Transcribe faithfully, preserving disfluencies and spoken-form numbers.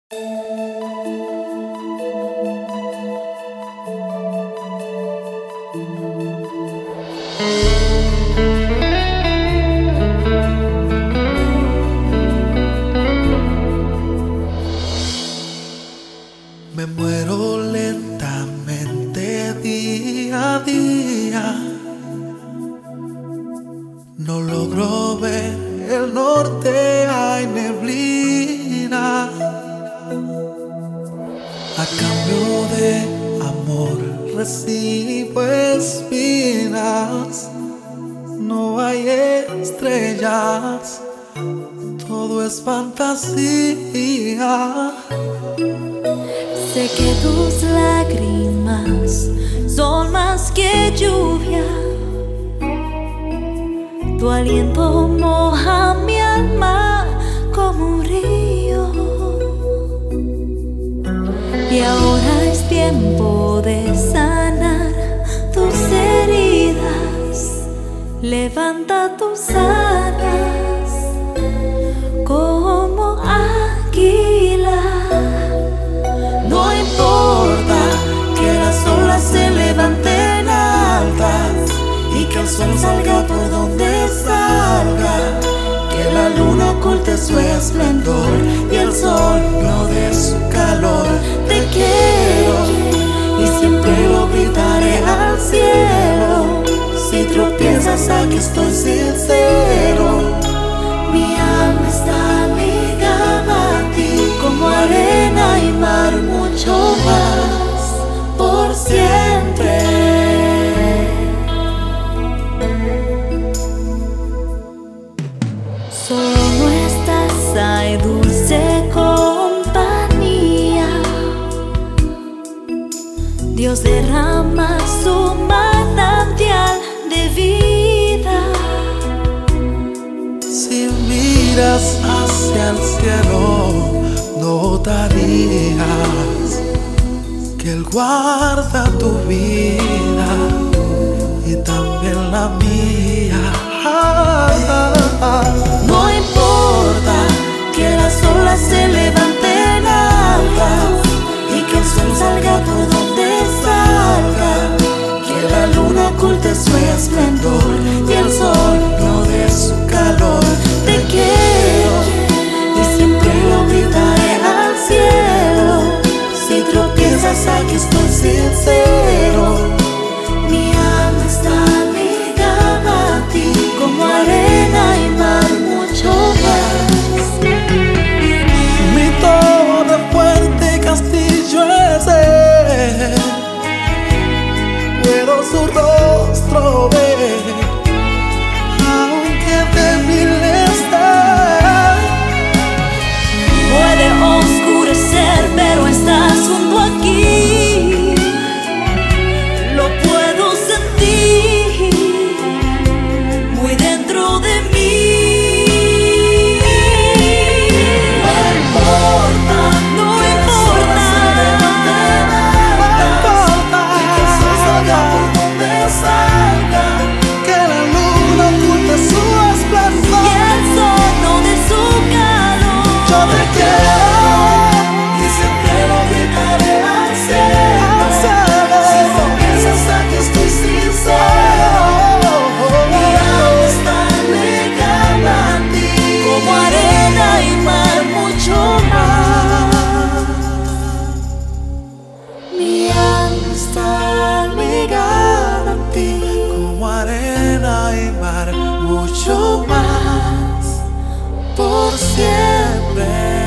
Me muero lentamente día a día. No logro ver el norte, hay neblina. A cambio de amor recibo espinas. No hay estrellas, todo es fantasía. Sé que tus lágrimas son más que lluvia. Tu aliento moja mi alma como un río. Y ahora es tiempo de sanar tus heridas. Levanta tus alas como águila. No importa que las olas se levanten altas y que el sol salga por donde salga, que la luna oculte su esplendor y el sol no dé su calor. Te quiero y siempre lo gritaré al cielo. Si tropiezas, aquí estoy sincero. Mi alma está ligada a ti como arena y mar, mucho más por siempre. Solo no estás, hay dulce compañía. Dios derrama su manantial de vida. Si miras hacia el cielo, notarías que Él guarda tu vida y también la mía. No importa que las olas se levanten altas y que el sol salga por donde salga, que la luna oculte su esplendor y el sol no dé su calor. Te quiero y siempre lo gritaré al cielo. Si tropiezas, aquí estoy sincero. Mi alma está ligada a ti como arena y mar, mucho más. Mi torre fuerte castillo es Él. Puedo su rostro ver, aunque débil está. Puede oscurecer, pero estás junto aquí. Lo puedo sentir muy dentro de mí. No importa, No importa, no importa, y que el sol salga por donde salga, que la luna oculte su y esplendor. el sol no de su calor. Yo te quiero y siempre lo gritaré al cielo. Si tropiezas, aquí estoy sincero. Mi alma está ligada a ti Como arena y mar, mucho más. Mi alma está ligada a ti como arena y mar, mucho más por siempre.